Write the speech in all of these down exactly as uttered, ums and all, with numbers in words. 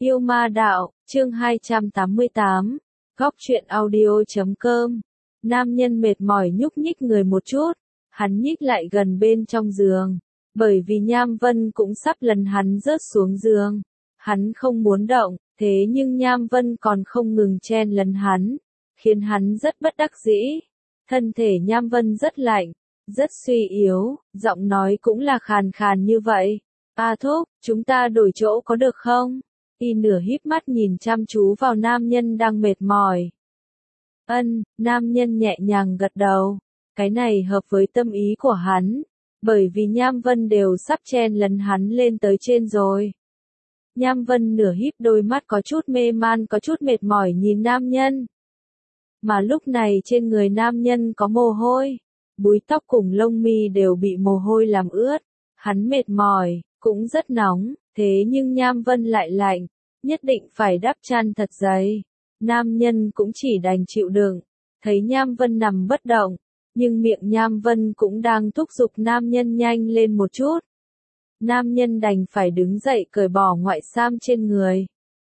Yêu ma đạo, chương hai trăm tám mươi tám, góc truyện audio chấm com. Nam nhân mệt mỏi nhúc nhích người một chút, hắn nhích lại gần bên trong giường, bởi vì Nham Vân cũng sắp lần hắn rớt xuống giường. Hắn không muốn động, thế nhưng Nham Vân còn không ngừng chen lấn hắn, khiến hắn rất bất đắc dĩ. Thân thể Nham Vân rất lạnh, rất suy yếu, giọng nói cũng là khàn khàn như vậy. A thúc, chúng ta đổi chỗ có được không? Y nửa híp mắt nhìn chăm chú vào nam nhân đang mệt mỏi. Ân, nam nhân nhẹ nhàng gật đầu. Cái này hợp với tâm ý của hắn, bởi vì Nham Vân đều sắp chen lấn hắn lên tới trên rồi. Nham Vân nửa híp đôi mắt có chút mê man, có chút mệt mỏi nhìn nam nhân. Mà lúc này trên người nam nhân có mồ hôi, búi tóc cùng lông mi đều bị mồ hôi làm ướt. Hắn mệt mỏi, cũng rất nóng, thế nhưng Nham Vân lại lạnh, nhất định phải đắp chăn thật dày. Nam nhân cũng chỉ đành chịu đựng, thấy Nham Vân nằm bất động, nhưng miệng Nham Vân cũng đang thúc giục nam nhân nhanh lên một chút. Nam nhân đành phải đứng dậy cởi bỏ ngoại sam trên người.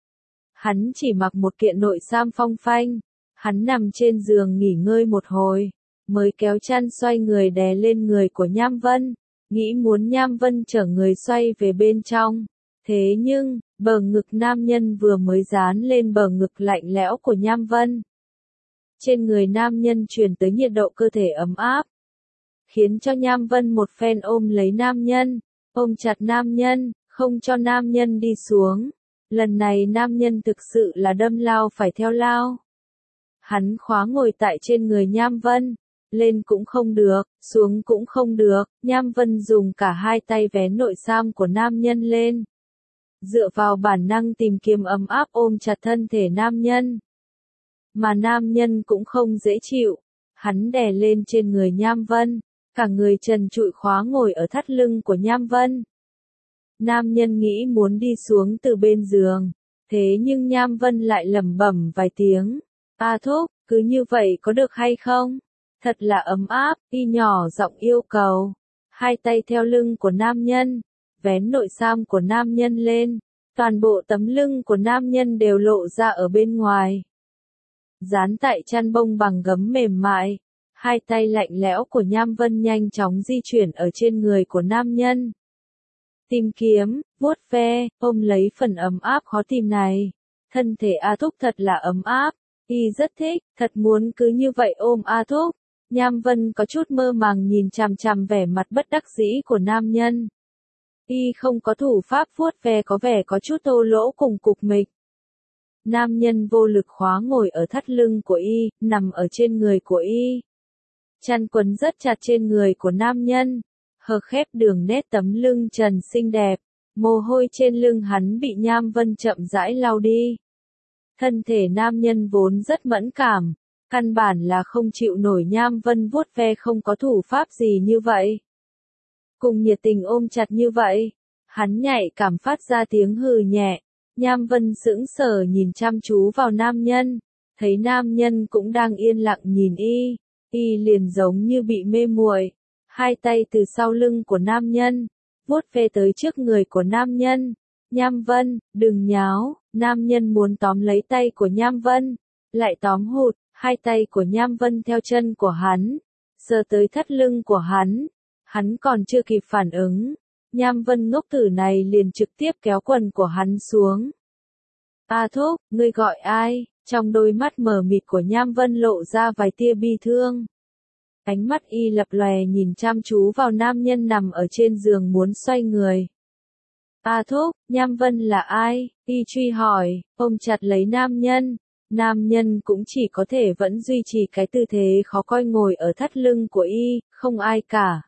Hắn chỉ mặc một kiện nội sam phong phanh, hắn nằm trên giường nghỉ ngơi một hồi, mới kéo chăn xoay người đè lên người của Nham Vân, nghĩ muốn Nham Vân chở người xoay về bên trong. Thế nhưng, bờ ngực nam nhân vừa mới dán lên bờ ngực lạnh lẽo của Nham Vân. Trên người nam nhân truyền tới nhiệt độ cơ thể ấm áp, khiến cho Nham Vân một phen ôm lấy nam nhân, ôm chặt nam nhân, không cho nam nhân đi xuống. Lần này nam nhân thực sự là đâm lao phải theo lao. Hắn khóa ngồi tại trên người Nham Vân, lên cũng không được, xuống cũng không được. Nham Vân dùng cả hai tay vén nội sam của nam nhân lên, dựa vào bản năng tìm kiếm ấm áp ôm chặt thân thể nam nhân. Mà nam nhân cũng không dễ chịu, hắn đè lên trên người Nham Vân, cả người trần trụi khóa ngồi ở thắt lưng của Nham Vân. Nam nhân nghĩ muốn đi xuống từ bên giường, thế nhưng Nham Vân lại lẩm bẩm vài tiếng. A thúc, cứ như vậy có được hay không? Thật là ấm áp, y nhỏ giọng yêu cầu. Hai tay theo lưng của nam nhân, vén nội sam của nam nhân lên, toàn bộ tấm lưng của nam nhân đều lộ ra ở bên ngoài. Dán tại chăn bông bằng gấm mềm mại, hai tay lạnh lẽo của Nham Vân nhanh chóng di chuyển ở trên người của nam nhân. Tìm kiếm, vuốt ve, ôm lấy phần ấm áp khó tìm này. Thân thể A Thúc thật là ấm áp, y rất thích, thật muốn cứ như vậy ôm A Thúc. Nham Vân có chút mơ màng nhìn chằm chằm vẻ mặt bất đắc dĩ của nam nhân. Y không có thủ pháp vuốt ve có vẻ có chút thô lỗ cùng cục mịch. Nam nhân vô lực khóa ngồi ở thắt lưng của y, nằm ở trên người của y. Chăn quấn rất chặt trên người của nam nhân, hở khép đường nét tấm lưng trần xinh đẹp, mồ hôi trên lưng hắn bị Nham Vân chậm rãi lau đi. Thân thể nam nhân vốn rất mẫn cảm, căn bản là không chịu nổi Nham Vân vuốt ve không có thủ pháp gì như vậy. Cùng nhiệt tình ôm chặt như vậy, hắn nhạy cảm phát ra tiếng hừ nhẹ. Nham Vân sững sờ nhìn chăm chú vào nam nhân, thấy nam nhân cũng đang yên lặng nhìn y, y liền giống như bị mê muội, hai tay từ sau lưng của nam nhân, vuốt ve tới trước người của nam nhân. Nham Vân, đừng nháo, nam nhân muốn tóm lấy tay của Nham Vân, lại tóm hụt, hai tay của Nham Vân theo chân của hắn, sờ tới thắt lưng của hắn, hắn còn chưa kịp phản ứng. Nham Vân ngốc tử này liền trực tiếp kéo quần của hắn xuống. A thúc, ngươi gọi ai? Trong đôi mắt mờ mịt của Nham Vân lộ ra vài tia bi thương. Ánh mắt y lập lòe nhìn chăm chú vào nam nhân nằm ở trên giường muốn xoay người. A thúc, Nham Vân là ai? Y truy hỏi, ôm chặt lấy nam nhân. Nam nhân cũng chỉ có thể vẫn duy trì cái tư thế khó coi ngồi ở thắt lưng của y, không ai cả.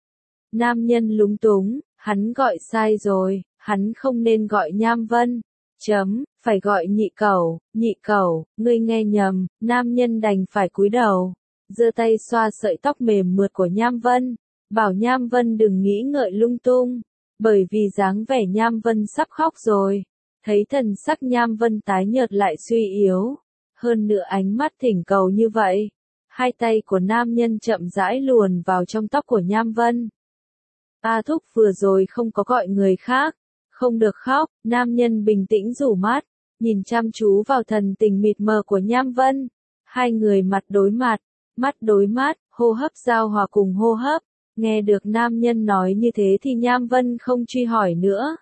Nam nhân lúng túng, hắn gọi sai rồi, hắn không nên gọi Nham Vân. Chấm, phải gọi nhị cẩu, nhị cẩu, ngươi nghe nhầm. Nam nhân đành phải cúi đầu, giơ tay xoa sợi tóc mềm mượt của Nham Vân, bảo Nham Vân đừng nghĩ ngợi lung tung, bởi vì dáng vẻ Nham Vân sắp khóc rồi. Thấy thần sắc Nham Vân tái nhợt lại suy yếu, hơn nữa ánh mắt thỉnh cầu như vậy, hai tay của nam nhân chậm rãi luồn vào trong tóc của Nham Vân. A thúc vừa rồi không có gọi người khác, Không được khóc, nam nhân bình tĩnh rủ mắt, nhìn chăm chú vào thần tình mịt mờ của Nham Vân. Hai người mặt đối mặt, mắt đối mắt, hô hấp giao hòa cùng hô hấp. Nghe được nam nhân nói như thế thì Nham Vân không truy hỏi nữa.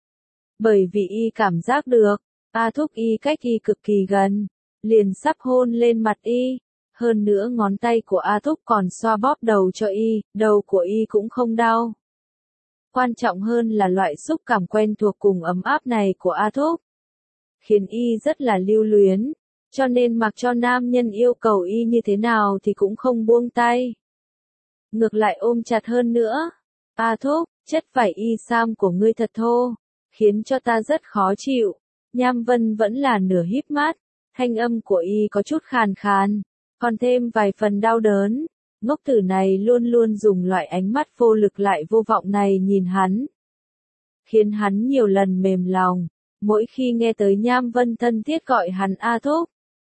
Bởi vì y cảm giác được, A Thúc y cách y cực kỳ gần, liền sắp hôn lên mặt y. Hơn nữa ngón tay của A Thúc còn xoa bóp đầu cho y, đầu của y cũng không đau. Quan trọng hơn là loại xúc cảm quen thuộc cùng ấm áp này của A Thúc, khiến y rất là lưu luyến, cho nên mặc cho nam nhân yêu cầu y như thế nào thì cũng không buông tay. Ngược lại ôm chặt hơn nữa. A Thúc, chất vải y sam của ngươi thật thô, khiến cho ta rất khó chịu. Nham Vân vẫn là nửa híp mắt, thanh âm của y có chút khàn khàn, còn thêm vài phần đau đớn. Ngốc tử này luôn luôn dùng loại ánh mắt vô lực lại vô vọng này nhìn hắn, khiến hắn nhiều lần mềm lòng. Mỗi khi nghe tới Nham Vân thân thiết gọi hắn A Thúc,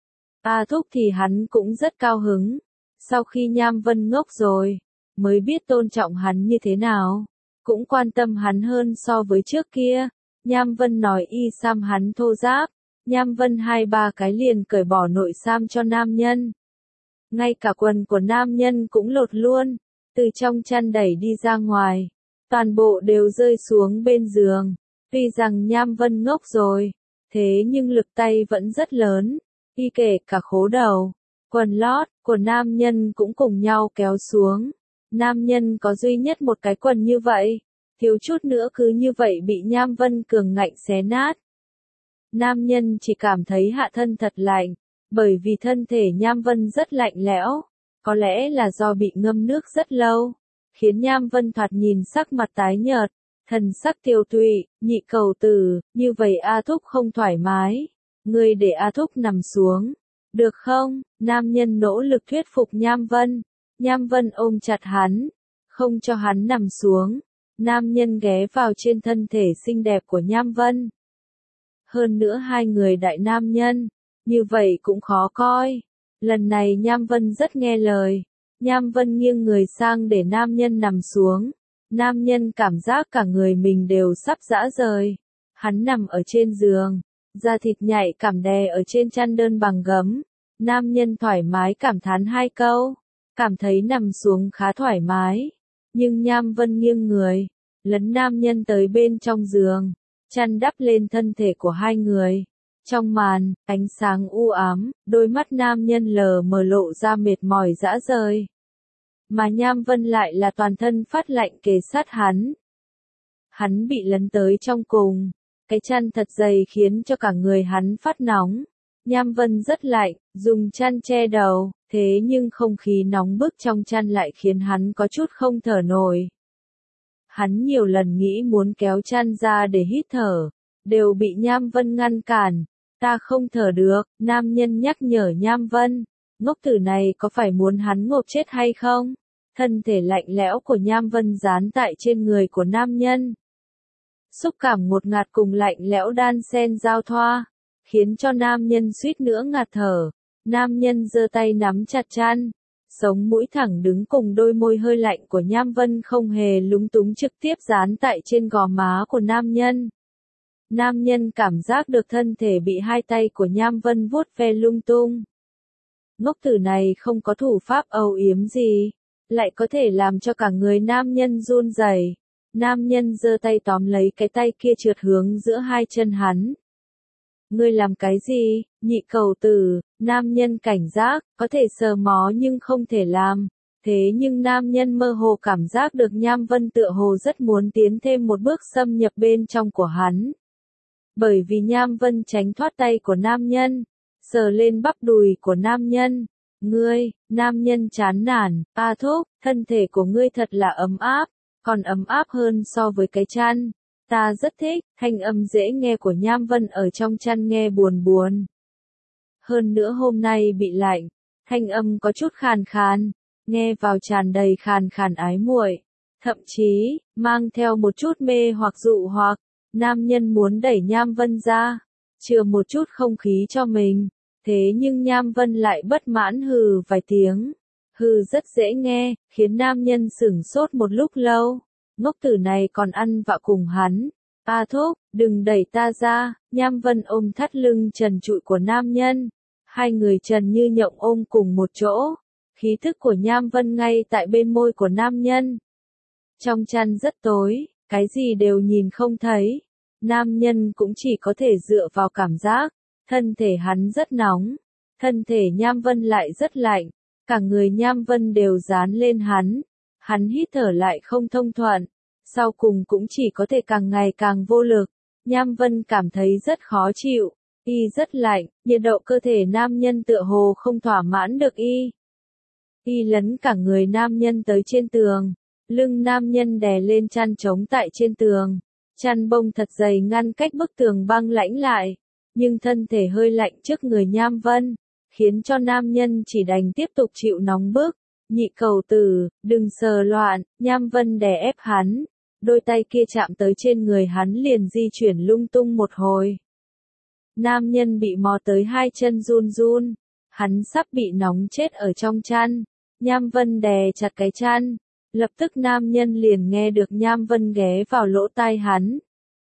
A Thúc thì hắn cũng rất cao hứng. Sau khi Nham Vân ngốc rồi, mới biết tôn trọng hắn như thế nào, cũng quan tâm hắn hơn so với trước kia. Nham Vân nói y sam hắn thô ráp, Nham Vân hai ba cái liền cởi bỏ nội sam cho nam nhân. Ngay cả quần của nam nhân cũng lột luôn, từ trong chăn đẩy đi ra ngoài, toàn bộ đều rơi xuống bên giường. Tuy rằng Nham Vân ngốc rồi, thế nhưng lực tay vẫn rất lớn, y kể cả khố đầu, quần lót của nam nhân cũng cùng nhau kéo xuống. Nam nhân có duy nhất một cái quần như vậy, thiếu chút nữa cứ như vậy bị Nham Vân cường ngạnh xé nát. Nam nhân chỉ cảm thấy hạ thân thật lạnh, bởi vì thân thể Nham Vân rất lạnh lẽo, có lẽ là do bị ngâm nước rất lâu, khiến Nham Vân thoạt nhìn sắc mặt tái nhợt, thần sắc tiêu tụy. Nhị cầu tử, như vậy A Thúc không thoải mái, ngươi để A Thúc nằm xuống, được không? Nam nhân nỗ lực thuyết phục Nham Vân. Nham Vân ôm chặt hắn, không cho hắn nằm xuống. Nam nhân ghé vào trên thân thể xinh đẹp của Nham Vân. Hơn nữa hai người đại nam nhân, như vậy cũng khó coi. Lần này Nham Vân rất nghe lời. Nham Vân nghiêng người sang để nam nhân nằm xuống. Nam nhân cảm giác cả người mình đều sắp rã rời. Hắn nằm ở trên giường, da thịt nhạy cảm đè ở trên chăn đơn bằng gấm. Nam nhân thoải mái cảm thán hai câu, cảm thấy nằm xuống khá thoải mái. Nhưng Nham Vân nghiêng người, lấn nam nhân tới bên trong giường, chăn đắp lên thân thể của hai người. Trong màn, ánh sáng u ám, đôi mắt nam nhân lờ mờ lộ ra mệt mỏi rã rời. Mà Nham Vân lại là toàn thân phát lạnh kề sát hắn. Hắn bị lấn tới trong cùng, cái chăn thật dày khiến cho cả người hắn phát nóng. Nham Vân rất lạnh, dùng chăn che đầu, thế nhưng không khí nóng bức trong chăn lại khiến hắn có chút không thở nổi. Hắn nhiều lần nghĩ muốn kéo chăn ra để hít thở, đều bị Nham Vân ngăn cản. Ta không thở được, nam nhân nhắc nhở Nham Vân. Ngốc tử này có phải muốn hắn ngộp chết hay không? Thân thể lạnh lẽo của Nham Vân dán tại trên người của nam nhân. Xúc cảm ngột ngạt cùng lạnh lẽo đan xen giao thoa, khiến cho nam nhân suýt nữa ngạt thở. Nam nhân giơ tay nắm chặt chăn, sống mũi thẳng đứng cùng đôi môi hơi lạnh của Nham Vân không hề lúng túng trực tiếp dán tại trên gò má của nam nhân. Nam nhân cảm giác được thân thể bị hai tay của Nham Vân vuốt ve lung tung. Ngốc tử này không có thủ pháp âu yếm gì, lại có thể làm cho cả người nam nhân run rẩy. Nam nhân giơ tay tóm lấy cái tay kia trượt hướng giữa hai chân hắn. Ngươi làm cái gì, nhị cầu tử? Nam nhân cảnh giác, có thể sờ mó nhưng không thể làm. Thế nhưng nam nhân mơ hồ cảm giác được Nham Vân tựa hồ rất muốn tiến thêm một bước xâm nhập bên trong của hắn. Bởi vì Nham Vân tránh thoát tay của nam nhân, sờ lên bắp đùi của nam nhân. Ngươi, nam nhân chán nản, A Thúc, thân thể của ngươi thật là ấm áp, còn ấm áp hơn so với cái chăn. Ta rất thích, thanh âm dễ nghe của Nham Vân ở trong chăn nghe buồn buồn. Hơn nữa hôm nay bị lạnh, thanh âm có chút khàn khàn, nghe vào tràn đầy khàn khàn ái muội, thậm chí, mang theo một chút mê hoặc dụ hoặc. Nam nhân muốn đẩy Nham Vân ra, chừa một chút không khí cho mình, thế nhưng Nham Vân lại bất mãn hừ vài tiếng. Hừ rất dễ nghe, khiến nam nhân sửng sốt một lúc lâu. Ngốc tử này còn ăn vạ cùng hắn, A Thúc, đừng đẩy ta ra, Nham Vân ôm thắt lưng trần trụi của nam nhân. Hai người trần như nhộng ôm cùng một chỗ. Khí thức của Nham Vân ngay tại bên môi của nam nhân. Trong chăn rất tối, cái gì đều nhìn không thấy. Nam nhân cũng chỉ có thể dựa vào cảm giác. Thân thể hắn rất nóng. Thân thể Nham Vân lại rất lạnh. Cả người Nham Vân đều dán lên hắn. Hắn hít thở lại không thông thuận. Sau cùng cũng chỉ có thể càng ngày càng vô lực. Nham Vân cảm thấy rất khó chịu. Y rất lạnh, nhiệt độ cơ thể nam nhân tựa hồ không thỏa mãn được y. Y lấn cả người nam nhân tới trên tường. Lưng nam nhân đè lên chăn trống tại trên tường. Chăn bông thật dày ngăn cách bức tường băng lãnh lại. Nhưng thân thể hơi lạnh trước người Nham Vân. Khiến cho nam nhân chỉ đành tiếp tục chịu nóng bức. Nhị cầu tử, đừng sờ loạn, Nham Vân đè ép hắn. Đôi tay kia chạm tới trên người hắn liền di chuyển lung tung một hồi. Nam nhân bị mò tới hai chân run run. Hắn sắp bị nóng chết ở trong chăn. Nham Vân đè chặt cái chăn. Lập tức nam nhân liền nghe được Nham Vân ghé vào lỗ tai hắn.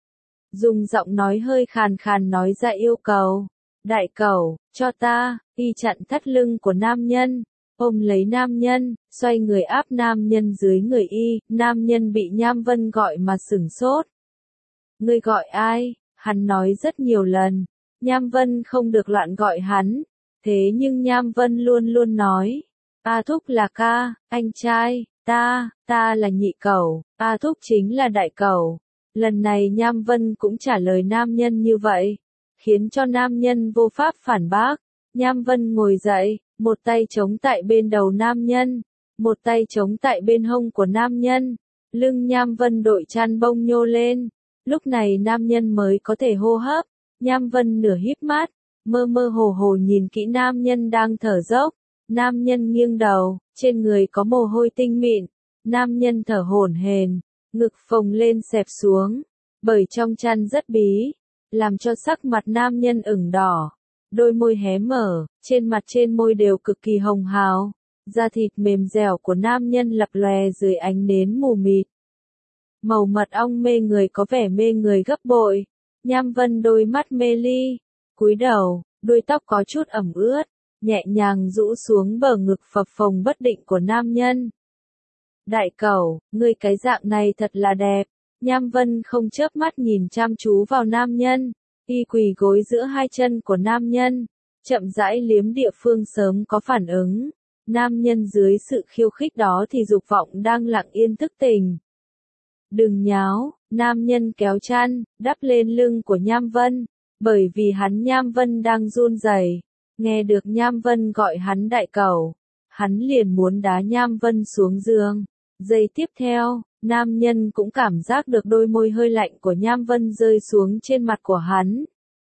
Dùng giọng nói hơi khàn khàn nói ra yêu cầu. Đại cẩu, cho ta, y chặn thắt lưng của nam nhân. Ôm lấy nam nhân, xoay người áp nam nhân dưới người y, nam nhân bị Nham Vân gọi mà sửng sốt. Ngươi gọi ai? Hắn nói rất nhiều lần. Nham Vân không được loạn gọi hắn. Thế nhưng Nham Vân luôn luôn nói. A Thúc là ca, anh trai, ta, ta là nhị cẩu, A Thúc chính là đại cẩu. Lần này Nham Vân cũng trả lời nam nhân như vậy. Khiến cho nam nhân vô pháp phản bác. Nham Vân ngồi dậy, một tay chống tại bên đầu nam nhân, một tay chống tại bên hông của nam nhân. Lưng Nham Vân đội chăn bông nhô lên. Lúc này nam nhân mới có thể hô hấp. Nham Vân nửa híp mắt, mơ mơ hồ hồ nhìn kỹ nam nhân đang thở dốc. Nam nhân nghiêng đầu, trên người có mồ hôi tinh mịn. Nam nhân thở hổn hển, ngực phồng lên xẹp xuống, bởi trong chăn rất bí, làm cho sắc mặt nam nhân ửng đỏ. Đôi môi hé mở, trên mặt trên môi đều cực kỳ hồng hào. Da thịt mềm dẻo của nam nhân lập lòe dưới ánh nến mù mịt. Màu mật ong mê người có vẻ mê người gấp bội. Nham Vân đôi mắt mê ly, cúi đầu, đuôi tóc có chút ẩm ướt, nhẹ nhàng rũ xuống bờ ngực phập phồng bất định của nam nhân. Đại cẩu, ngươi cái dạng này thật là đẹp. Nham Vân không chớp mắt nhìn chăm chú vào nam nhân. Y quỳ gối giữa hai chân của nam nhân, chậm rãi liếm địa phương sớm có phản ứng. Nam nhân dưới sự khiêu khích đó thì dục vọng đang lặng yên thức tỉnh. Đừng nháo, nam nhân kéo chăn, đắp lên lưng của Nham Vân, bởi vì hắn Nham Vân đang run rẩy. Nghe được Nham Vân gọi hắn đại cẩu, hắn liền muốn đá Nham Vân xuống giường. Giây tiếp theo, nam nhân cũng cảm giác được đôi môi hơi lạnh của Nham Vân rơi xuống trên mặt của hắn.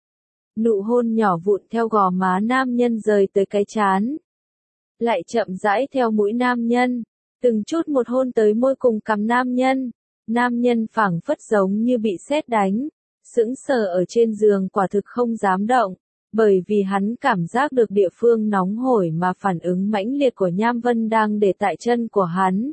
Nụ hôn nhỏ vụn theo gò má nam nhân rời tới cái trán. Lại chậm rãi theo mũi nam nhân, từng chút một hôn tới môi cùng cằm nam nhân. Nam nhân phảng phất giống như bị sét đánh, sững sờ ở trên giường quả thực không dám động, bởi vì hắn cảm giác được địa phương nóng hổi mà phản ứng mãnh liệt của Nham Vân đang để tại chân của hắn.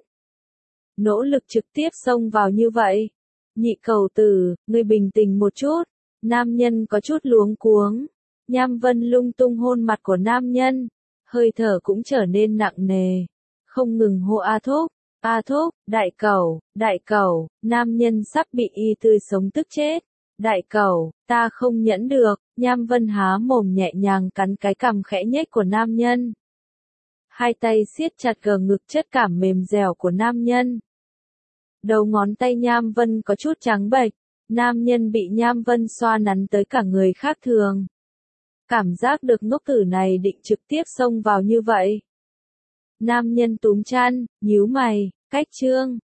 Nỗ lực trực tiếp xông vào như vậy. Nhị cầu tử, ngươi bình tĩnh một chút. Nam nhân có chút luống cuống. Nham Vân lung tung hôn mặt của nam nhân. Hơi thở cũng trở nên nặng nề. Không ngừng hô A Thúc, A Thúc, đại cẩu, đại cẩu. Nam nhân sắp bị y tươi sống tức chết. Đại cẩu, ta không nhẫn được. Nham Vân há mồm nhẹ nhàng cắn cái cằm khẽ nhếch của nam nhân. Hai tay siết chặt gờ ngực chất cảm mềm dẻo của nam nhân. Đầu ngón tay Nham Vân có chút trắng bệch, nam nhân bị Nham Vân xoa nắn tới cả người khác thường. Cảm giác được ngốc tử này định trực tiếp xông vào như vậy. Nam nhân túm chăn, nhíu mày, cách trương,